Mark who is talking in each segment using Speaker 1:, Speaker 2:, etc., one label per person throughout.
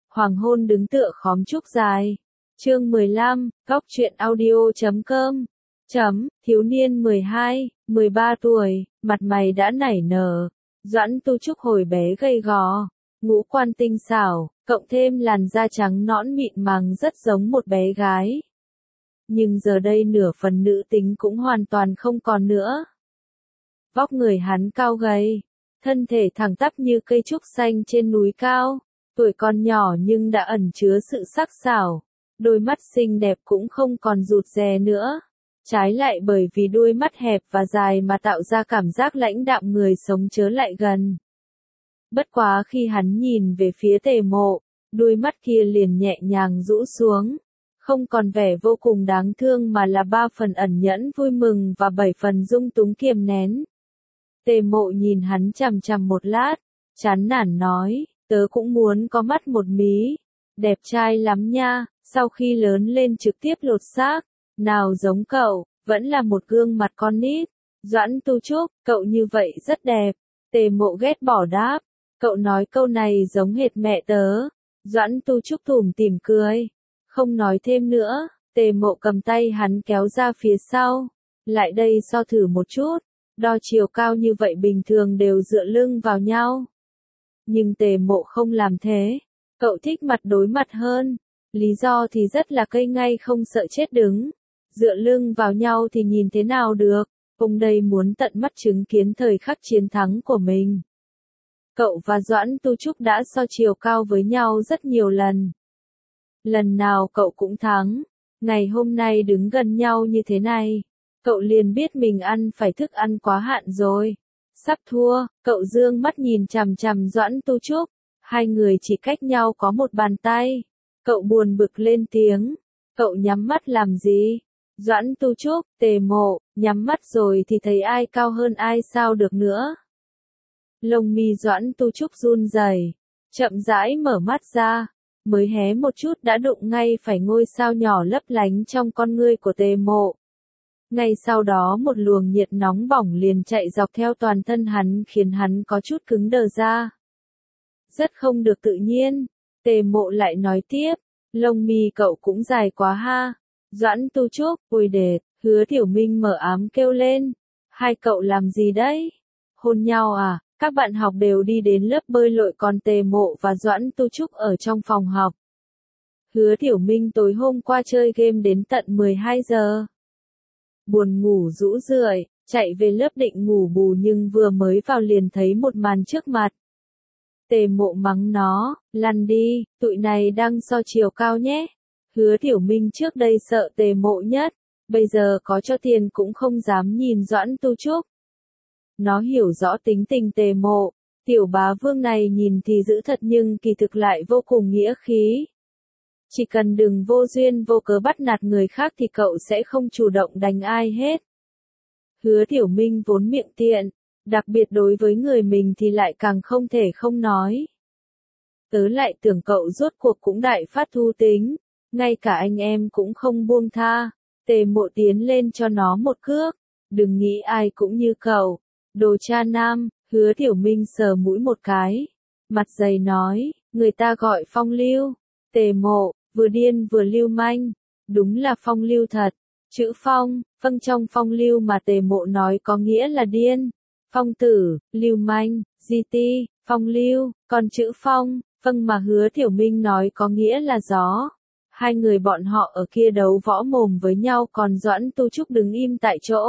Speaker 1: Hoàng hôn đứng tựa khóm trúc dài. Chương 15, góc truyện audio.com. Thiếu niên 12, 13 tuổi, mặt mày đã nảy nở. Doãn Tu Trúc hồi bé gầy gò, ngũ quan tinh xảo, cộng thêm làn da trắng nõn mịn màng rất giống một bé gái. Nhưng giờ đây nửa phần nữ tính cũng hoàn toàn không còn nữa. Vóc người hắn cao gầy, thân thể thẳng tắp như cây trúc xanh trên núi cao, tuổi còn nhỏ nhưng đã ẩn chứa sự sắc sảo, đôi mắt xinh đẹp cũng không còn rụt rè nữa. Trái lại bởi vì đôi mắt hẹp và dài mà tạo ra cảm giác lãnh đạm người sống chớ lại gần. Bất quá khi hắn nhìn về phía Tề Mộ, đôi mắt kia liền nhẹ nhàng rũ xuống, không còn vẻ vô cùng đáng thương mà là 3 phần ẩn nhẫn vui mừng và 7 phần dung túng kiềm nén. Tề Mộ nhìn hắn chằm chằm một lát, chán nản nói, tớ cũng muốn có mắt một mí, đẹp trai lắm nha, sau khi lớn lên trực tiếp lột xác, nào giống cậu, vẫn là một gương mặt con nít. Doãn Tu Trúc, cậu như vậy rất đẹp. Tề Mộ ghét bỏ đáp, cậu nói câu này giống hệt mẹ tớ. Doãn Tu Trúc tủm tỉm cười, không nói thêm nữa. Tề Mộ cầm tay hắn kéo ra phía sau, lại đây so thử một chút. Đo chiều cao như vậy bình thường đều dựa lưng vào nhau. Nhưng Tề Mộ không làm thế, cậu thích mặt đối mặt hơn. Lý do thì rất là cây ngay không sợ chết đứng. Dựa lưng vào nhau thì nhìn thế nào được, ông đây muốn tận mắt chứng kiến thời khắc chiến thắng của mình. Cậu và Doãn Tu Trúc đã so chiều cao với nhau rất nhiều lần. Lần nào cậu cũng thắng, ngày hôm nay đứng gần nhau như thế này, cậu liền biết mình ăn phải thức ăn quá hạn rồi. Sắp thua, cậu dương mắt nhìn chằm chằm Doãn Tu Trúc, hai người chỉ cách nhau có một bàn tay. Cậu buồn bực lên tiếng, cậu nhắm mắt làm gì? Doãn Tu Trúc, Tề Mộ, nhắm mắt rồi thì thấy ai cao hơn ai sao được nữa. Lông mi Doãn Tu Trúc run rẩy, chậm rãi mở mắt ra, mới hé một chút đã đụng ngay phải ngôi sao nhỏ lấp lánh trong con ngươi của Tề Mộ. Ngay sau đó một luồng nhiệt nóng bỏng liền chạy dọc theo toàn thân hắn khiến hắn có chút cứng đờ ra. Rất không được tự nhiên, Tề Mộ lại nói tiếp, lông mi cậu cũng dài quá ha. Doãn Tu Trúc, ôi đệt, Hứa Tiểu Minh mở ám kêu lên. Hai cậu làm gì đấy? Hôn nhau à? Các bạn học đều đi đến lớp bơi lội còn Tề Mộ và Doãn Tu Trúc ở trong phòng học. Hứa Tiểu Minh tối hôm qua chơi game đến tận 12 giờ. Buồn ngủ rũ rượi, chạy về lớp định ngủ bù nhưng vừa mới vào liền thấy một màn trước mặt. Tề Mộ mắng nó, lăn đi, tụi này đang so chiều cao nhé. Hứa Tiểu Minh trước đây sợ Tề Mộ nhất, bây giờ có cho tiền cũng không dám nhìn Doãn Tu Trúc. Nó hiểu rõ tính tình Tề Mộ, tiểu bá vương này nhìn thì dữ thật nhưng kỳ thực lại vô cùng nghĩa khí. Chỉ cần đừng vô duyên vô cớ bắt nạt người khác thì cậu sẽ không chủ động đánh ai hết. Hứa Tiểu Minh vốn miệng tiện, đặc biệt đối với người mình thì lại càng không thể không nói. Tớ lại tưởng cậu rốt cuộc cũng đại phát thu tính, ngay cả anh em cũng không buông tha. Tề Mộ tiến lên cho nó một cước, đừng nghĩ ai cũng như cậu, đồ cha nam. Hứa Tiểu Minh sờ mũi một cái, mặt dày nói, người ta gọi phong lưu. Tề Mộ, vừa điên vừa lưu manh, đúng là phong lưu thật. Chữ phong, vâng trong phong lưu mà Tề Mộ nói có nghĩa là điên. Phong tử, lưu manh, di ti, phong lưu, còn chữ phong, vâng mà Hứa Tiểu Minh nói có nghĩa là gió. Hai người bọn họ ở kia đấu võ mồm với nhau còn Doãn Tu Trúc đứng im tại chỗ.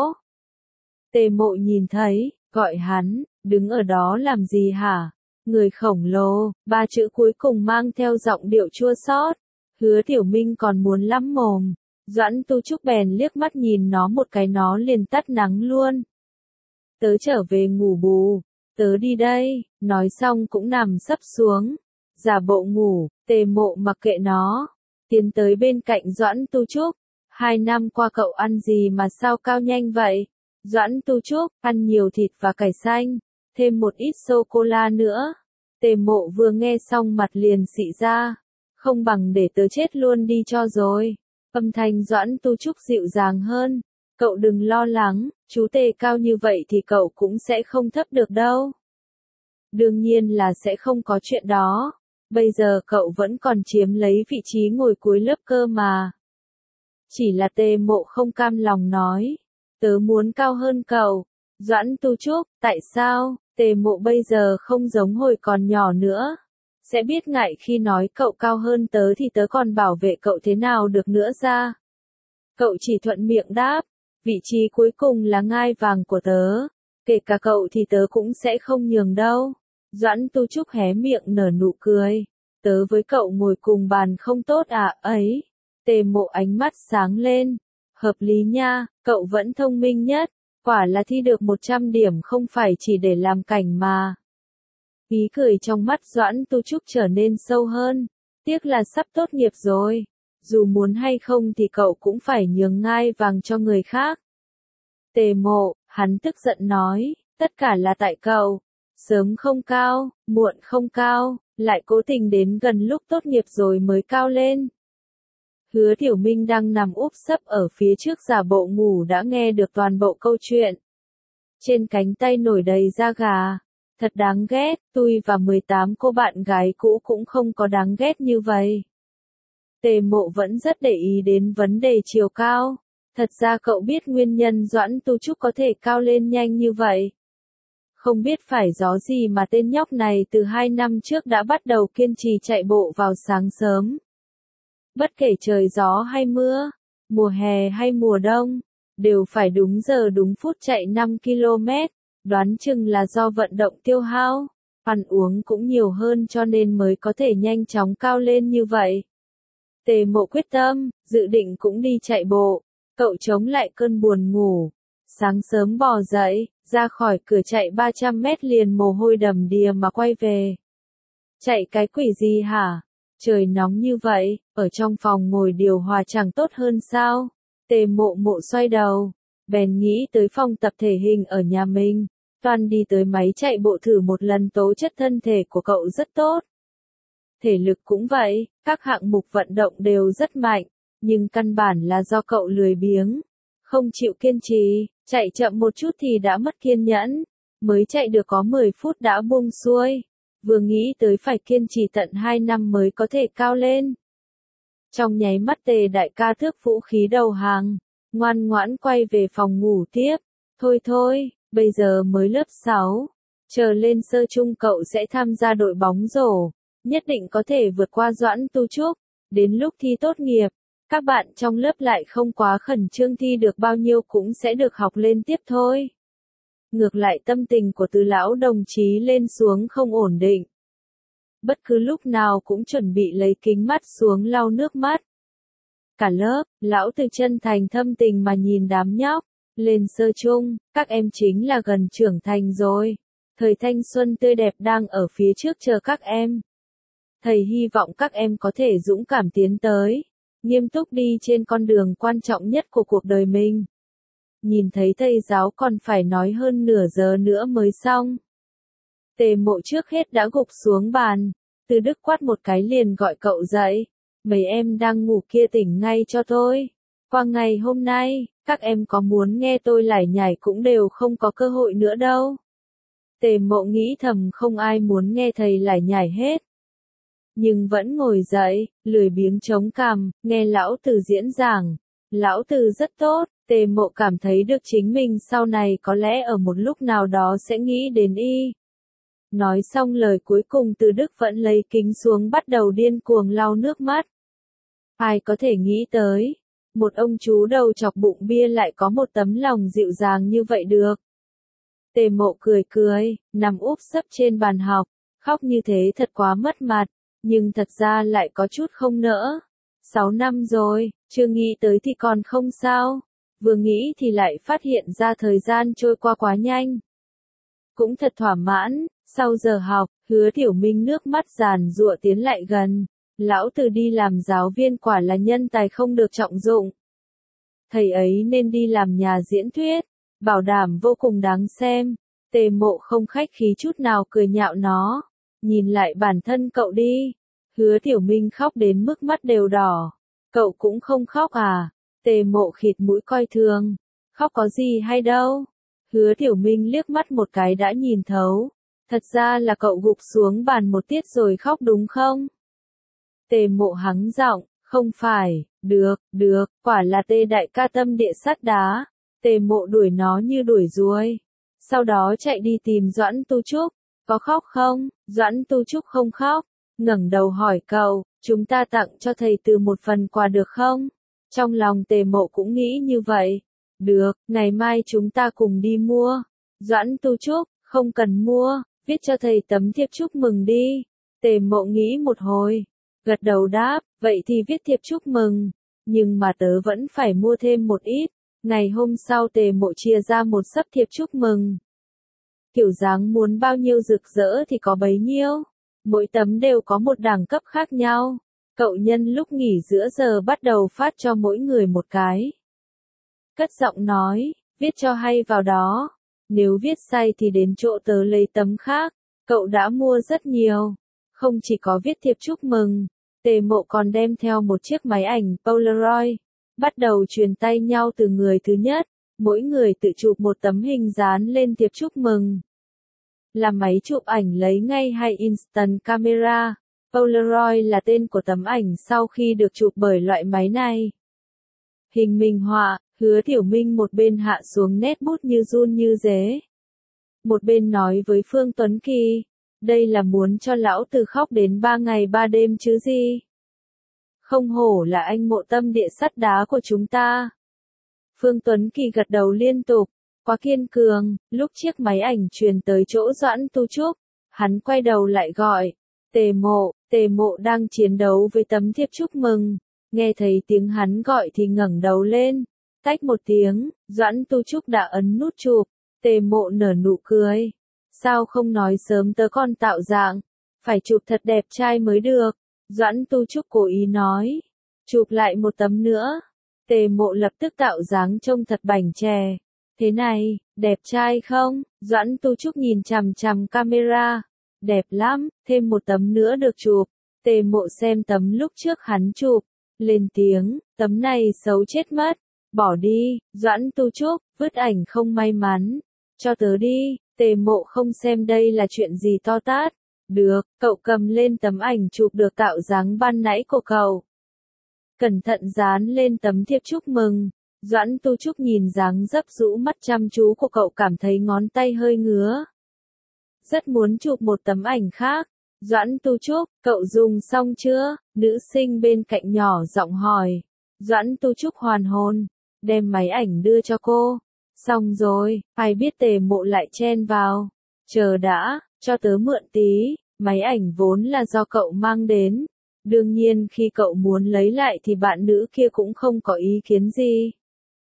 Speaker 1: Tề Mộ nhìn thấy, gọi hắn, đứng ở đó làm gì hả? Người khổng lồ, 3 chữ cuối cùng mang theo giọng điệu chua xót. Hứa Tiểu Minh còn muốn lắm mồm. Doãn Tu Trúc bèn liếc mắt nhìn nó một cái nó liền tắt nắng luôn. Tớ trở về ngủ bù, tớ đi đây, nói xong cũng nằm sấp xuống. Giả bộ ngủ, Tề Mộ mặc kệ nó. Tiến tới bên cạnh Doãn Tu Trúc. 2 năm qua cậu ăn gì mà sao cao nhanh vậy? Doãn Tu Trúc, ăn nhiều thịt và cải xanh, thêm một ít sô-cô-la nữa. Tề Mộ vừa nghe xong mặt liền xị ra. Không bằng để tớ chết luôn đi cho rồi. Âm thanh Doãn Tu Trúc dịu dàng hơn. Cậu đừng lo lắng, chú Tề cao như vậy thì cậu cũng sẽ không thấp được đâu. Đương nhiên là sẽ không có chuyện đó. Bây giờ cậu vẫn còn chiếm lấy vị trí ngồi cuối lớp cơ mà. Chỉ là Tề Mộ không cam lòng nói. Tớ muốn cao hơn cậu. Doãn Tu Trúc, tại sao? Tề Mộ bây giờ không giống hồi còn nhỏ nữa. Sẽ biết ngại khi nói cậu cao hơn tớ thì tớ còn bảo vệ cậu thế nào được nữa ra. Cậu chỉ thuận miệng đáp. Vị trí cuối cùng là ngai vàng của tớ. Kể cả cậu thì tớ cũng sẽ không nhường đâu. Doãn Tu Trúc hé miệng nở nụ cười. Tớ với cậu ngồi cùng bàn không tốt à, ấy. Tề Mộ ánh mắt sáng lên. Hợp lý nha, cậu vẫn thông minh nhất. Quả là thi được 100 điểm không phải chỉ để làm cảnh mà. Ý cười trong mắt Doãn Tu Trúc trở nên sâu hơn. Tiếc là sắp tốt nghiệp rồi. Dù muốn hay không thì cậu cũng phải nhường ngai vàng cho người khác. Tề Mộ, hắn tức giận nói, tất cả là tại cậu. Sớm không cao, muộn không cao, lại cố tình đến gần lúc tốt nghiệp rồi mới cao lên. Hứa Tiểu Minh đang nằm úp sấp ở phía trước giả bộ ngủ đã nghe được toàn bộ câu chuyện. Trên cánh tay nổi đầy da gà. Thật đáng ghét, tôi và 18 cô bạn gái cũ cũng không có đáng ghét như vậy. Tề Mộ vẫn rất để ý đến vấn đề chiều cao. Thật ra cậu biết nguyên nhân Doãn Tu Trúc có thể cao lên nhanh như vậy. Không biết phải gió gì mà tên nhóc này từ 2 năm trước đã bắt đầu kiên trì chạy bộ vào sáng sớm. Bất kể trời gió hay mưa, mùa hè hay mùa đông, đều phải đúng giờ đúng phút chạy 5 km, đoán chừng là do vận động tiêu hao, ăn uống cũng nhiều hơn cho nên mới có thể nhanh chóng cao lên như vậy. Tề Mộ quyết tâm, dự định cũng đi chạy bộ, cậu chống lại cơn buồn ngủ. Sáng sớm bò dậy, ra khỏi cửa chạy 300 mét liền mồ hôi đầm đìa mà quay về. Chạy cái quỷ gì hả? Trời nóng như vậy, ở trong phòng ngồi điều hòa chẳng tốt hơn sao? Tề Mộ xoay đầu, bèn nghĩ tới phòng tập thể hình ở nhà mình. Toàn đi tới máy chạy bộ thử một lần, tố chất thân thể của cậu rất tốt. Thể lực cũng vậy, các hạng mục vận động đều rất mạnh, nhưng căn bản là do cậu lười biếng, không chịu kiên trì, chạy chậm một chút thì đã mất kiên nhẫn, mới chạy được có 10 phút đã buông xuôi, vừa nghĩ tới phải kiên trì tận 2 năm mới có thể cao lên. Trong nháy mắt Tề đại ca thước vũ khí đầu hàng, ngoan ngoãn quay về phòng ngủ tiếp, thôi, bây giờ mới lớp 6, chờ lên sơ trung cậu sẽ tham gia đội bóng rổ. Nhất định có thể vượt qua Doãn Tu Trúc, đến lúc thi tốt nghiệp, các bạn trong lớp lại không quá khẩn trương thi được bao nhiêu cũng sẽ được học lên tiếp thôi. Ngược lại tâm tình của Từ lão đồng chí lên xuống không ổn định. Bất cứ lúc nào cũng chuẩn bị lấy kính mắt xuống lau nước mắt. Cả lớp, lão Từ chân thành thâm tình mà nhìn đám nhóc, lên sơ trung, các em chính là gần trưởng thành rồi. Thời thanh xuân tươi đẹp đang ở phía trước chờ các em. Thầy hy vọng các em có thể dũng cảm tiến tới, nghiêm túc đi trên con đường quan trọng nhất của cuộc đời mình. Nhìn thấy thầy giáo còn phải nói hơn nửa giờ nữa mới xong. Tề Mộ trước hết đã gục xuống bàn, Từ Đức quát một cái liền gọi cậu dậy. Mấy em đang ngủ kia tỉnh ngay cho tôi. Qua ngày hôm nay, các em có muốn nghe tôi lải nhải cũng đều không có cơ hội nữa đâu. Tề Mộ nghĩ thầm không ai muốn nghe thầy lải nhải hết. Nhưng vẫn ngồi dậy, lười biếng chống cằm, nghe lão Từ diễn giảng. Lão Từ rất tốt, Tề Mộ cảm thấy được chính mình sau này có lẽ ở một lúc nào đó sẽ nghĩ đến y. Nói xong lời cuối cùng Từ Đức vẫn lấy kính xuống bắt đầu điên cuồng lau nước mắt. Ai có thể nghĩ tới, một ông chú đầu chọc bụng bia lại có một tấm lòng dịu dàng như vậy được. Tề Mộ cười, nằm úp sấp trên bàn học, khóc như thế thật quá mất mặt. Nhưng thật ra lại có chút không nỡ. 6 năm rồi, chưa nghĩ tới thì còn không sao. Vừa nghĩ thì lại phát hiện ra thời gian trôi qua quá nhanh. Cũng thật thỏa mãn, sau giờ học, Hứa Tiểu Minh nước mắt giàn giụa tiến lại gần. Lão Từ đi làm giáo viên quả là nhân tài không được trọng dụng. Thầy ấy nên đi làm nhà diễn thuyết, bảo đảm vô cùng đáng xem. Tề Mộ không khách khí chút nào cười nhạo nó. Nhìn lại bản thân cậu đi. Hứa Tiểu Minh khóc đến mức mắt đều đỏ. Cậu cũng không khóc à? Tề Mộ khịt mũi coi thường. Khóc có gì hay đâu. Hứa Tiểu Minh liếc mắt một cái đã nhìn thấu. Thật ra là cậu gục xuống bàn một tiết rồi khóc đúng không? Tề Mộ hắng giọng, không phải, được, quả là Tề đại ca tâm địa sắt đá. Tề Mộ đuổi nó như đuổi ruồi. Sau đó chạy đi tìm Doãn Tu Trúc. Có khóc không? Doãn Tu Trúc không khóc. Ngẩng đầu hỏi cậu, chúng ta tặng cho thầy Từ một phần quà được không? Trong lòng Tề Mộ cũng nghĩ như vậy. Được, ngày mai chúng ta cùng đi mua. Doãn Tu Trúc, không cần mua, viết cho thầy tấm thiệp chúc mừng đi. Tề Mộ nghĩ một hồi, gật đầu đáp, vậy thì viết thiệp chúc mừng. Nhưng mà tớ vẫn phải mua thêm một ít. Ngày hôm sau Tề Mộ chia ra một xấp thiệp chúc mừng. Kiểu dáng muốn bao nhiêu rực rỡ thì có bấy nhiêu. Mỗi tấm đều có một đẳng cấp khác nhau. Cậu nhân lúc nghỉ giữa giờ bắt đầu phát cho mỗi người một cái. Cất giọng nói, viết cho hay vào đó. Nếu viết sai thì đến chỗ tớ lấy tấm khác. Cậu đã mua rất nhiều. Không chỉ có viết thiệp chúc mừng, Tề Mộ còn đem theo một chiếc máy ảnh Polaroid. Bắt đầu truyền tay nhau từ người thứ nhất. Mỗi người tự chụp một tấm hình dán lên thiệp chúc mừng. Là máy chụp ảnh lấy ngay hay Instant Camera? Polaroid là tên của tấm ảnh sau khi được chụp bởi loại máy này. Hình minh họa, Hứa Tiểu Minh một bên hạ xuống nét bút như run như dế. Một bên nói với Phương Tuấn Kỳ, đây là muốn cho lão tử khóc đến 3 ngày 3 đêm chứ gì. Không hổ là anh Mộ tâm địa sắt đá của chúng ta. Phương Tuấn Kỳ gật đầu liên tục, quá kiên cường. Lúc chiếc máy ảnh truyền tới chỗ Doãn Tu Trúc, hắn quay đầu lại gọi, Tề Mộ đang chiến đấu với tấm thiệp chúc mừng. Nghe thấy tiếng hắn gọi thì ngẩng đầu lên, tách một tiếng, Doãn Tu Trúc đã ấn nút chụp. Tề Mộ nở nụ cười, sao không nói sớm tớ còn tạo dạng, phải chụp thật đẹp trai mới được. Doãn Tu Trúc cố ý nói, chụp lại một tấm nữa. Tề Mộ lập tức tạo dáng trông thật bảnh chè. Thế này, đẹp trai không? Doãn Tu Trúc nhìn chằm chằm camera. Đẹp lắm, thêm một tấm nữa được chụp. Tề Mộ xem tấm lúc trước hắn chụp, lên tiếng, tấm này xấu chết mất. Bỏ đi, Doãn Tu Trúc, vứt ảnh không may mắn. Cho tớ đi. Tề Mộ không xem đây là chuyện gì to tát. Được, cậu cầm lên tấm ảnh chụp được tạo dáng ban nãy của cậu. Cẩn thận dán lên tấm thiệp chúc mừng. Doãn Tu Trúc nhìn dáng dấp rũ mắt chăm chú của cậu cảm thấy ngón tay hơi ngứa. Rất muốn chụp một tấm ảnh khác. Doãn Tu Trúc, cậu dùng xong chưa? Nữ sinh bên cạnh nhỏ giọng hỏi. Doãn Tu Trúc hoàn hồn, đem máy ảnh đưa cho cô. Xong rồi, ai biết Tề Mộ lại chen vào. Chờ đã, cho tớ mượn tí, máy ảnh vốn là do cậu mang đến. Đương nhiên khi cậu muốn lấy lại thì bạn nữ kia cũng không có ý kiến gì.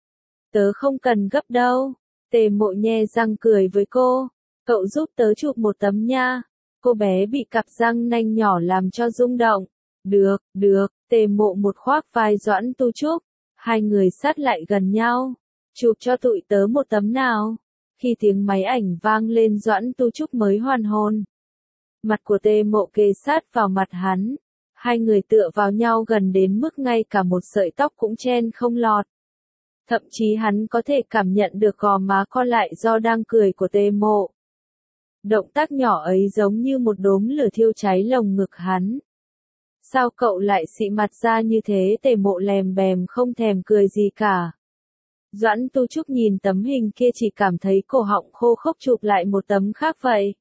Speaker 1: Tớ không cần gấp đâu. Tề Mộ nhe răng cười với cô. Cậu giúp tớ chụp một tấm nha. Cô bé bị cặp răng nanh nhỏ làm cho rung động. Được, Tề Mộ một khoác vai Doãn Tu Trúc. Hai người sát lại gần nhau. Chụp cho tụi tớ một tấm nào. Khi tiếng máy ảnh vang lên Doãn Tu Trúc mới hoàn hồn. Mặt của Tề Mộ kề sát vào mặt hắn. Hai người tựa vào nhau gần đến mức ngay cả một sợi tóc cũng chen không lọt. Thậm chí hắn có thể cảm nhận được gò má co lại do đang cười của Tề Mộ. Động tác nhỏ ấy giống như một đốm lửa thiêu cháy lồng ngực hắn. Sao cậu lại xị mặt ra như thế? Tề Mộ lèm bèm không thèm cười gì cả. Doãn Tu Trúc nhìn tấm hình kia chỉ cảm thấy cổ họng khô khốc, chụp lại một tấm khác vậy.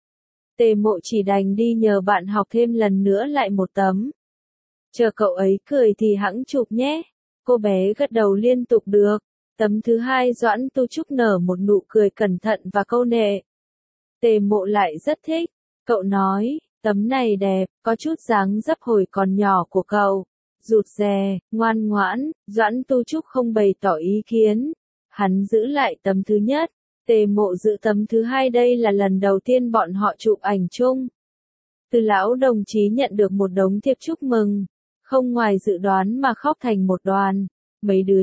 Speaker 1: Tề Mộ chỉ đành đi nhờ bạn học thêm lần nữa lại một tấm. Chờ cậu ấy cười thì hẵng chụp nhé. Cô bé gật đầu liên tục được. Tấm thứ hai Doãn Tu Trúc nở một nụ cười cẩn thận và câu nệ. Tề Mộ lại rất thích. Cậu nói, tấm này đẹp, có chút dáng dấp hồi còn nhỏ của cậu. Rụt rè, ngoan ngoãn. Doãn Tu Trúc không bày tỏ ý kiến. Hắn giữ lại tấm thứ nhất. Tề Mộ giữ tấm thứ hai. Đây là lần đầu tiên bọn họ chụp ảnh chung. Từ lão đồng chí nhận được một đống thiệp chúc mừng. Không ngoài dự đoán mà khóc thành một đoàn. Mấy đứa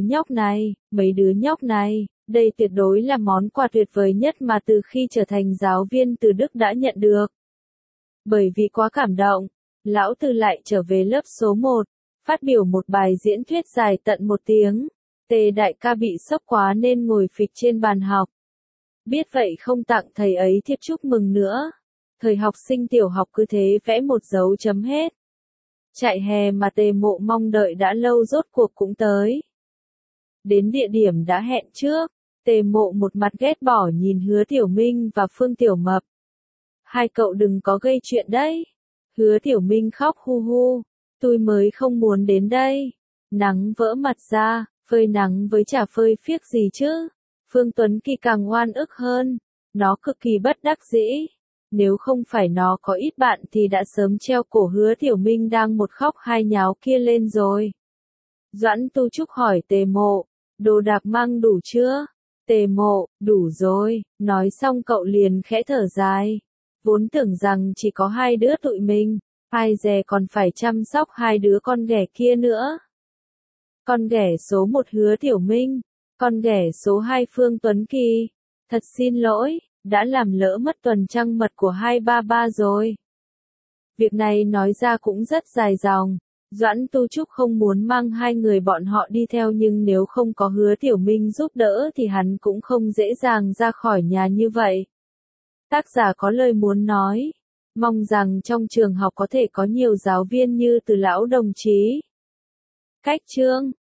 Speaker 1: nhóc này, đây tuyệt đối là món quà tuyệt vời nhất mà từ khi trở thành giáo viên Từ Đức đã nhận được. Bởi vì quá cảm động, lão Từ lại trở về lớp số 1, phát biểu một bài diễn thuyết dài tận 1 tiếng. Tề đại ca bị sốc quá nên ngồi phịch trên bàn học. Biết vậy không tặng thầy ấy thiệp chúc mừng nữa. Thời học sinh tiểu học cứ thế vẽ một dấu chấm hết. Chạy hè mà Tề Mộ mong đợi đã lâu rốt cuộc cũng tới. Đến địa điểm đã hẹn trước, Tề Mộ một mặt ghét bỏ nhìn Hứa Tiểu Minh và Phương Tiểu Mập. Hai cậu đừng có gây chuyện đấy. Hứa Tiểu Minh khóc hu hu. Tôi mới không muốn đến đây. Nắng vỡ mặt ra, phơi nắng với chả phơi phiếc gì chứ. Phương Tuấn Kỳ càng oan ức hơn. Nó cực kỳ bất đắc dĩ. Nếu không phải nó có ít bạn thì đã sớm treo cổ Hứa Tiểu Minh đang một khóc hai nháo kia lên rồi. Doãn Tu Trúc hỏi Tề Mộ, đồ đạc mang đủ chưa? Tề Mộ, đủ rồi, nói xong cậu liền khẽ thở dài. Vốn tưởng rằng chỉ có hai đứa tụi mình, ai dè còn phải chăm sóc hai đứa con ghẻ kia nữa. Con ghẻ số 1 Hứa Tiểu Minh, con ghẻ số 2 Phương Tuấn Kỳ. Thật xin lỗi, đã làm lỡ mất tuần trăng mật của hai ba ba rồi. Việc này nói ra cũng rất dài dòng. Doãn Tu Trúc không muốn mang hai người bọn họ đi theo nhưng nếu không có Hứa Tiểu Minh giúp đỡ thì hắn cũng không dễ dàng ra khỏi nhà như vậy. Tác giả có lời muốn nói. Mong rằng trong trường học có thể có nhiều giáo viên như Từ lão đồng chí. Cách chương